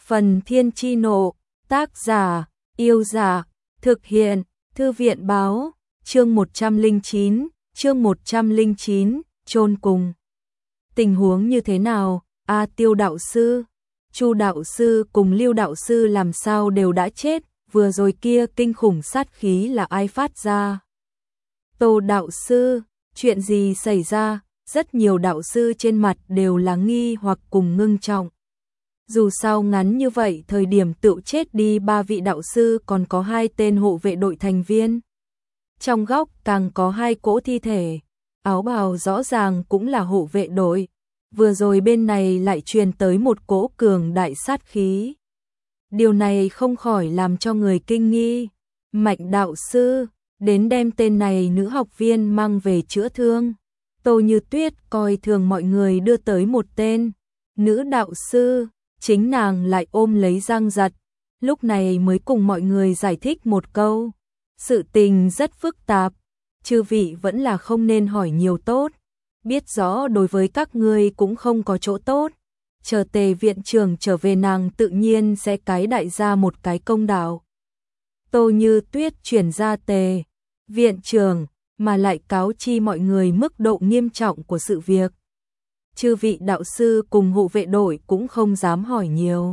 Phần Thiên Chi Nộ, tác giả, Yêu Dạ, thực hiện, Thư viện Báo, chương 109, chôn cùng. Tình huống như thế nào? Tiêu đạo sư, Chu đạo sư cùng Lưu đạo sư làm sao đều đã chết, vừa rồi kia kinh khủng sát khí là ai phát ra? Tô đạo sư, chuyện gì xảy ra? Rất nhiều đạo sư trên mặt đều là nghi hoặc cùng ngưng trọng. Dù sao ngắn như vậy thời điểm tựu chết đi 3 vị đạo sư, còn có 2 tên hộ vệ đội thành viên. Trong góc càng có 2 cỗ thi thể, áo bào rõ ràng cũng là hộ vệ đội. Vừa rồi bên này lại truyền tới một cỗ cường đại sát khí. Điều này không khỏi làm cho người kinh nghi. Mạnh đạo sư, đến đem tên này nữ học viên mang về chữa thương. Tô Như Tuyết coi thường mọi người đưa tới một tên nữ đạo sư, chính nàng lại ôm lấy Giang Giật, lúc này mới cùng mọi người giải thích một câu. Sự tình rất phức tạp, chư vị vẫn là không nên hỏi nhiều tốt, biết rõ đối với các ngươi cũng không có chỗ tốt. Chờ Tề viện trưởng trở về nàng tự nhiên sẽ cái đại gia một cái công đạo. Tô Như Tuyết chuyển ra Tề viện trưởng, mà lại cáo chi mọi người mức độ nghiêm trọng của sự việc. Chư vị đạo sư cùng hộ vệ đội cũng không dám hỏi nhiều.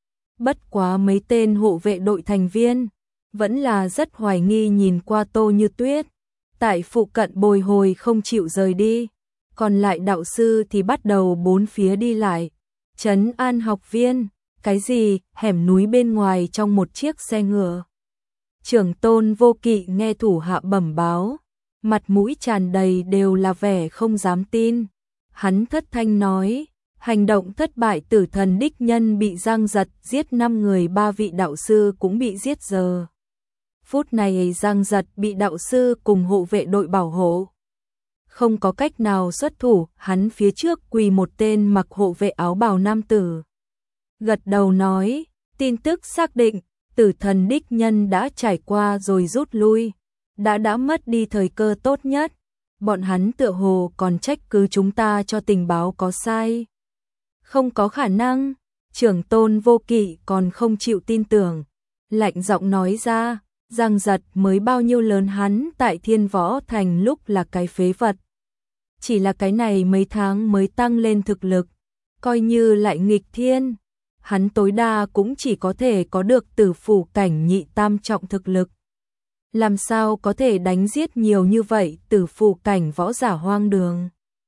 Bất quá mấy tên hộ vệ đội thành viên vẫn là rất hoài nghi nhìn qua Tô Như Tuyết, tại phụ cận bồi hồi không chịu rời đi. Còn lại đạo sư thì bắt đầu bốn phía đi lại, trấn an học viên. Cái gì? Hẻm núi bên ngoài trong một chiếc xe ngựa. Trưởng Tôn Vô Kỵ nghe thủ hạ bẩm báo, mặt mũi tràn đầy đều là vẻ không dám tin. Hắn thất thanh nói, hành động thất bại, Tử Thần đích nhân bị Giang Giật giết 5 người, 3 vị đạo sư cũng bị giết giờ. Phút này Giang Giật bị đạo sư cùng hộ vệ đội bảo hộ, không có cách nào xuất thủ. Hắn phía trước quỳ một tên mặc hộ vệ áo bào nam tử, gật đầu nói, tin tức xác định, Tử Thần đích nhân đã trải qua rồi rút lui, đã mất đi thời cơ tốt nhất. Bọn hắn tựa hồ còn trách cứ chúng ta cho tình báo có sai. Không có khả năng. Trưởng Tôn Vô Kỵ còn không chịu tin tưởng, lạnh giọng nói ra, Giang Giật mới bao nhiêu lớn, hắn tại Thiên Võ Thành lúc là cái phế vật. Chỉ là cái này mấy tháng mới tăng lên thực lực, coi như lại nghịch thiên, hắn tối đa cũng chỉ có thể có được tử phủ cảnh nhị tam trọng thực lực. Làm sao có thể đánh giết nhiều như vậy tử phủ cảnh võ giả hoang đường.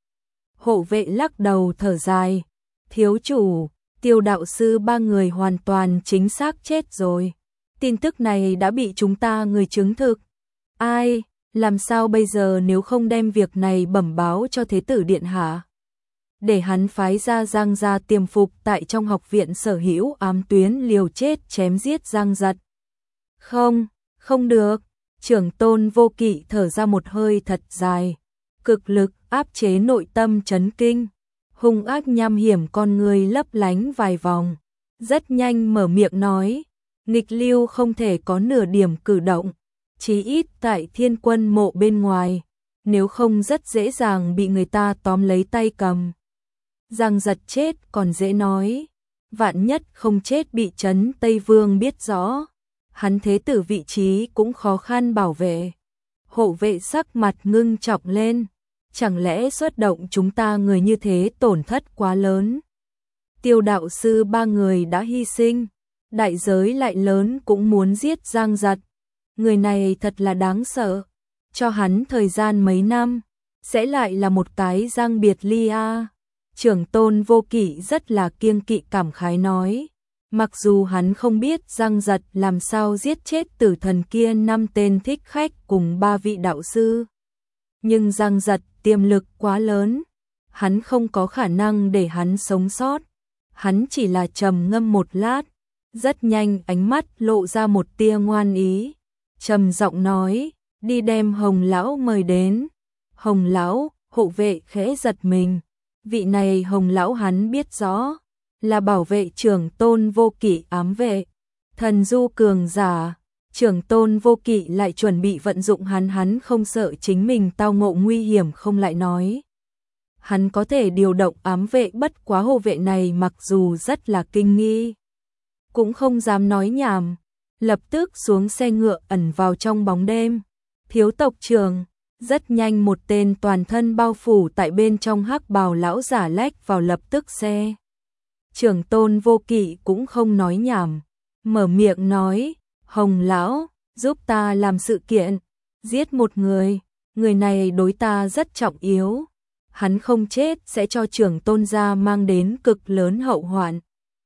Hộ vệ lắc đầu thở dài, thiếu chủ, Tiêu đạo sư 3 người hoàn toàn chính xác chết rồi. Tin tức này đã bị chúng ta người chứng thực. Ai, làm sao bây giờ nếu không đem việc này bẩm báo cho Thế tử điện hạ, để hắn phái ra Giang gia tiềm phục tại trong học viện sở hữu ám tuyến liều chết chém giết Giang Giật? Không được. Trưởng Tôn Vô Kỵ thở ra một hơi thật dài, cực lực áp chế nội tâm chấn kinh, hung ác nham hiểm con người lấp lánh vài vòng, rất nhanh mở miệng nói, nghịch lưu không thể có nửa điểm cử động, chí ít tại Thiên Quân mộ bên ngoài, nếu không rất dễ dàng bị người ta tóm lấy tay cầm. Giang Giật chết còn dễ nói, vạn nhất không chết bị Trấn Tây Vương biết rõ, hắn thế tử vị trí cũng khó khăn bảo vệ. Hộ vệ sắc mặt ngưng trọng lên, chẳng lẽ xuất động chúng ta người như thế tổn thất quá lớn? Tiêu đạo sư 3 người đã hy sinh, đại giới lại lớn cũng muốn giết Giang Giật. Người này thật là đáng sợ, cho hắn thời gian mấy năm, sẽ lại là một cái Giang biệt ly a. Trưởng Tôn Vô Kỵ rất là kiêng kỵ cảm khái nói. Mặc dù hắn không biết Giang Giật làm sao giết chết Tử Thần kia 5 tên thích khách cùng 3 vị đạo sư, nhưng Giang Giật tiềm lực quá lớn, hắn không có khả năng để hắn sống sót. Hắn chỉ là trầm ngâm một lát, rất nhanh ánh mắt lộ ra một tia ngoan ý, trầm giọng nói, đi đem Hồng lão mời đến. Hồng lão? Hộ vệ khẽ giật mình, vị này Hồng lão hắn biết rõ, là bảo vệ trưởng Tôn Vô Kỵ ám vệ, thần du cường giả. Trưởng Tôn Vô Kỵ lại chuẩn bị vận dụng hắn không sợ chính mình tao ngộ nguy hiểm không lại nói. Hắn có thể điều động ám vệ, bất quá hộ vệ này mặc dù rất là kinh nghi, cũng không dám nói nhảm, lập tức xuống xe ngựa ẩn vào trong bóng đêm. Thiếu tộc trưởng, rất nhanh một tên toàn thân bao phủ tại bên trong hắc bào lão giả lách vào lập tức xe. Trưởng Tôn Vô Kỵ cũng không nói nhảm, mở miệng nói, Hồng lão, giúp ta làm sự kiện, giết một người này đối ta rất trọng yếu. Hắn không chết sẽ cho trưởng tôn gia mang đến cực lớn hậu hoạn.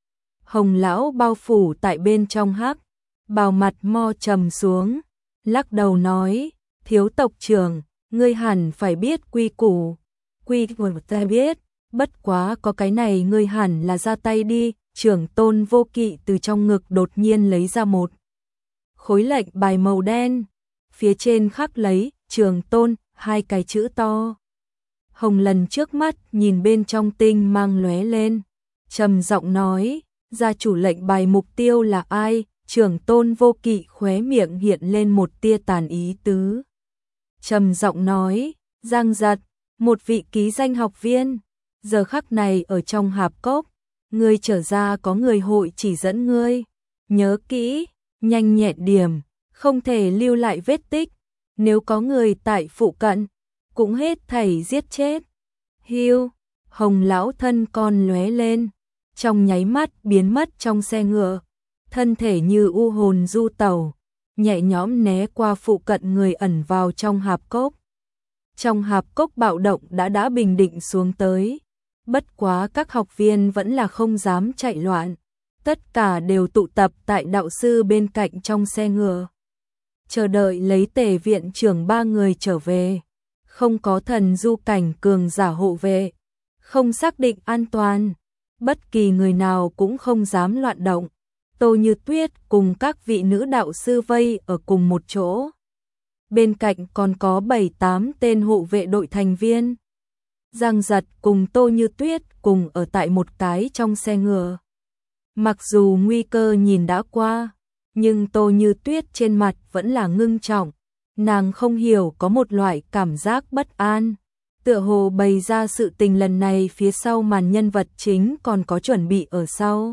Hồng lão bao phủ tại bên trong hắc bào mặt mo trầm xuống, lắc đầu nói, thiếu tộc trưởng, ngươi hẳn phải biết quy củ. Quy củ ta biết, bất quá có cái này ngươi hẳn là ra tay đi. Trưởng Tôn Vô Kỵ từ trong ngực đột nhiên lấy ra một khối lệnh bài màu đen, phía trên khắc lấy Trường Tôn, 2 cái chữ to. Hồng lần trước mắt nhìn bên trong tinh mang lóe lên, trầm giọng nói, gia chủ lệnh bài mục tiêu là ai? Trưởng Tôn Vô Kỵ khóe miệng hiện lên một tia tàn ý tứ. Trầm giọng nói, Giang Giật, một vị ký danh học viên, giờ khắc này ở trong hạp cốc, ngươi trở ra có người hội chỉ dẫn ngươi. Nhớ kỹ, nhanh nhẹn điểm, không thể lưu lại vết tích, nếu có người tại phụ cận, cũng hết thảy giết chết. Hiu, Hồng lão thân con lóe lên, trong nháy mắt biến mất trong xe ngựa, thân thể như u hồn du tẩu, nhẹ nhõm né qua phụ cận người ẩn vào trong hạp cốc. Trong hạp cốc bạo động đã bình định xuống tới, bất quá các học viên vẫn là không dám chạy loạn, tất cả đều tụ tập tại đạo sư bên cạnh trong xe ngựa, chờ đợi lấy Tề viện trưởng 3 người trở về. Không có thần du cảnh cường giả hộ vệ, không xác định an toàn, bất kỳ người nào cũng không dám loạn động. Tô Như Tuyết cùng các vị nữ đạo sư vây ở cùng một chỗ. Bên cạnh còn có 7-8 tên hộ vệ đội thành viên. Giang Giật cùng Tô Như Tuyết cùng ở tại một cái trong xe ngựa. Mặc dù nguy cơ nhìn đã qua, nhưng Tô Như Tuyết trên mặt vẫn là ngưng trọng. Nàng không hiểu có một loại cảm giác bất an, tựa hồ bày ra sự tình lần này phía sau màn nhân vật chính còn có chuẩn bị ở sau.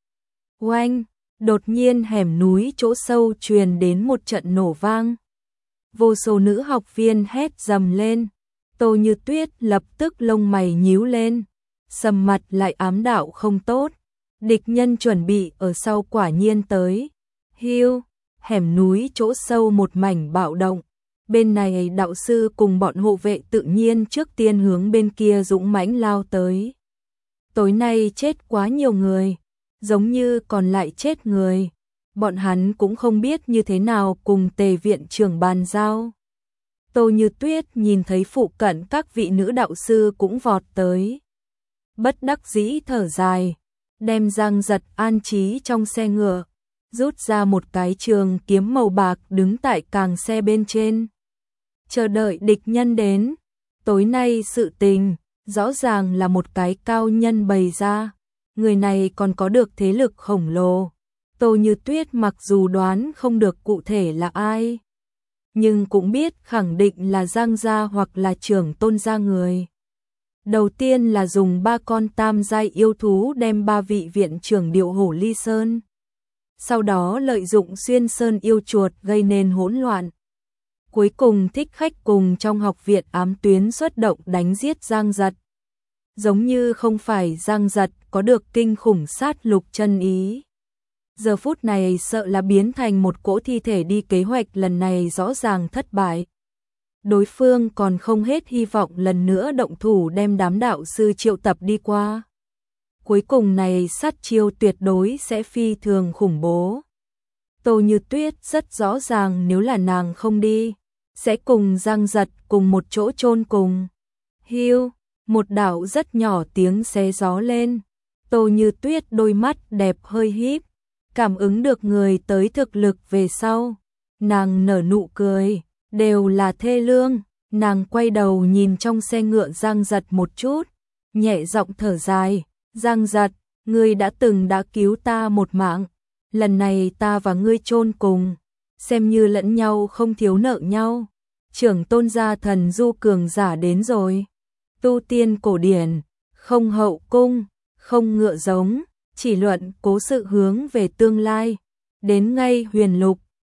Oanh, đột nhiên hẻm núi chỗ sâu truyền đến một trận nổ vang. Vô số nữ học viên hét dầm lên, Tô Như Tuyết lập tức lông mày nhíu lên, sầm mặt lại ám đạo không tốt, địch nhân chuẩn bị ở sau quả nhiên tới. Hiu, hẻm núi chỗ sâu một mảnh bạo động, bên này đạo sư cùng bọn hộ vệ tự nhiên trước tiên hướng bên kia dũng mãnh lao tới. Tối nay chết quá nhiều người, giống như còn lại chết người, bọn hắn cũng không biết như thế nào cùng Tề viện trưởng bàn giao. Tô Như Tuyết nhìn thấy phụ cận các vị nữ đạo sư cũng vọt tới, bất đắc dĩ thở dài, đem Giang Giật an trí trong xe ngựa, rút ra một cái trường kiếm màu bạc đứng tại càng xe bên trên, chờ đợi địch nhân đến. Tối nay sự tình rõ ràng là một cái cao nhân bày ra, người này còn có được thế lực khổng lồ. Tô Như Tuyết mặc dù đoán không được cụ thể là ai, nhưng cũng biết khẳng định là Giang gia hoặc là Trưởng Tôn gia người. Đầu tiên là dùng 3 con tam giai yêu thú đem 3 vị viện trưởng điệu hổ ly sơn, sau đó lợi dụng xuyên sơn yêu chuột gây nên hỗn loạn. Cuối cùng thích khách cùng trong học viện ám tuyến xuất động đánh giết Giang Giật. Giống như không phải Giang Giật có được kinh khủng sát lục chân ý. Giờ phút này sợ là biến thành một cỗ thi thể đi, kế hoạch lần này rõ ràng thất bại. Đối phương còn không hết hy vọng lần nữa động thủ đem đám đạo sư triệu tập đi qua. Cuối cùng này sát chiêu tuyệt đối sẽ phi thường khủng bố. Tô Như Tuyết rất rõ ràng nếu là nàng không đi, sẽ cùng Giang Giật cùng một chỗ chôn cùng. Hiu, một đạo rất nhỏ tiếng xé gió lên. Tô Như Tuyết đôi mắt đẹp hơi híp, cảm ứng được người tới thực lực về sau. Nàng nở nụ cười, đều là thê lương. Nàng quay đầu nhìn trong xe ngựa Giang Giật một chút, nhẹ giọng thở dài. Giang Giật, ngươi đã cứu ta một mạng, lần này ta và ngươi chôn cùng, xem như lẫn nhau không thiếu nợ nhau. Trưởng Tôn gia thần du cường giả đến rồi. Tu tiên cổ điển, không hậu cung, không ngựa giống, chỉ luận cố sự hướng về tương lai. Đến ngay huyền lục,